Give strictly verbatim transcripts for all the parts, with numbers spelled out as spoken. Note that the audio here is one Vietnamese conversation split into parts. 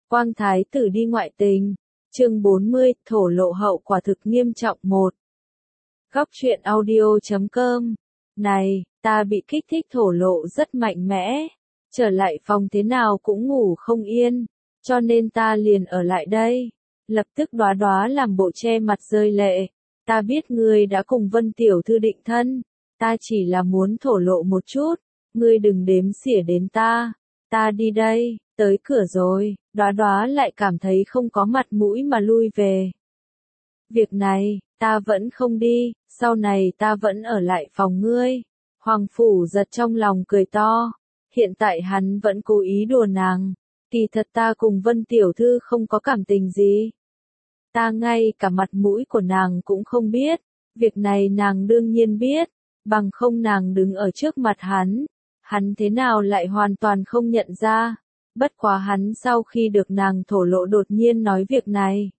Quang Thái tử đi ngoại tình. Chương bốn mươi, thổ lộ hậu quả thực nghiêm trọng một. Góc truyện audio chấm com. Này, ta bị kích thích thổ lộ rất mạnh mẽ. Trở lại phòng thế nào cũng ngủ không yên. Cho nên ta liền ở lại đây. Lập tức Đóa Đóa làm bộ che mặt rơi lệ. Ta biết ngươi đã cùng Vân tiểu thư định thân. Ta chỉ là muốn thổ lộ một chút. Ngươi đừng đếm xỉa đến ta. Ta đi đây. Tới cửa rồi, Đóa Đóa lại cảm thấy không có mặt mũi mà lui về. Việc này, ta vẫn không đi, sau này ta vẫn ở lại phòng ngươi. Hoàng Phủ Giật trong lòng cười to. Hiện tại hắn vẫn cố ý đùa nàng. Kỳ thật ta cùng Vân tiểu thư không có cảm tình gì. Ta ngay cả mặt mũi của nàng cũng không biết. Việc này nàng đương nhiên biết. Bằng không nàng đứng ở trước mặt hắn. Hắn thế nào lại hoàn toàn không nhận ra. Bất quá hắn sau khi được nàng thổ lộ đột nhiên nói việc này.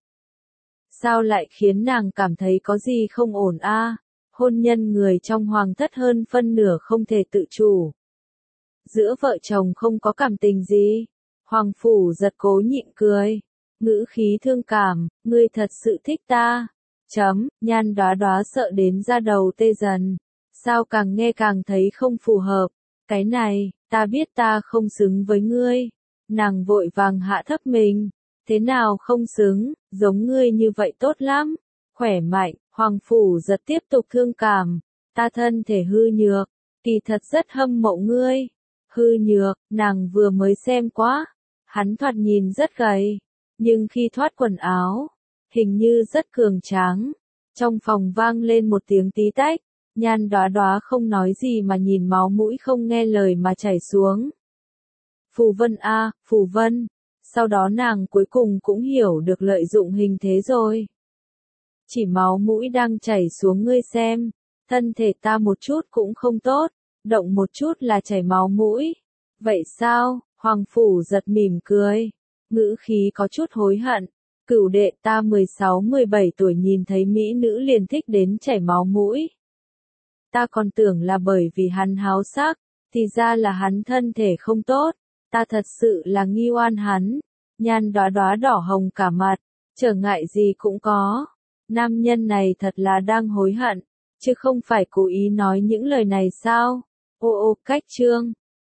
Sao lại khiến nàng cảm thấy có gì không ổn a? À? Hôn nhân người trong hoàng thất hơn phân nửa không thể tự chủ. Giữa vợ chồng không có cảm tình gì. Hoàng Phủ Giật cố nhịn cười. Ngữ khí thương cảm, ngươi thật sự thích ta. Chấm, Nhan Đóa Đóa sợ đến da đầu tê dần. Sao càng nghe càng thấy không phù hợp. Cái này, ta biết ta không xứng với ngươi. Nàng vội vàng hạ thấp mình. Thế nào không xứng, giống ngươi như vậy tốt lắm. Khỏe mạnh, Hoàng Phủ Giật tiếp tục thương cảm. Ta thân thể hư nhược, kỳ thật rất hâm mộ ngươi. Hư nhược, nàng vừa mới xem quá. Hắn thoạt nhìn rất gầy. Nhưng khi thoát quần áo, hình như rất cường tráng. Trong phòng vang lên một tiếng tí tách. Nhan Đóa Đóa không nói gì mà nhìn máu mũi không nghe lời mà chảy xuống. Phù Vân a, à, Phù Vân. Sau đó nàng cuối cùng cũng hiểu được lợi dụng hình thế rồi. Chỉ máu mũi đang chảy xuống ngươi xem. Thân thể ta một chút cũng không tốt. Động một chút là chảy máu mũi. Vậy sao? Hoàng Phủ Giật mỉm cười. Ngữ khí có chút hối hận. Cửu đệ ta mười sáu mười bảy tuổi nhìn thấy mỹ nữ liền thích đến chảy máu mũi. Ta còn tưởng là bởi vì hắn háo sắc. Thì ra là hắn thân thể không tốt. Ta thật sự là nghi oan hắn. Nhan Đóa Đóa đỏ hồng cả mặt. Trở ngại gì cũng có. Nam nhân này thật là đang hối hận. Chứ không phải cố ý nói những lời này sao? Ô ô cách chương.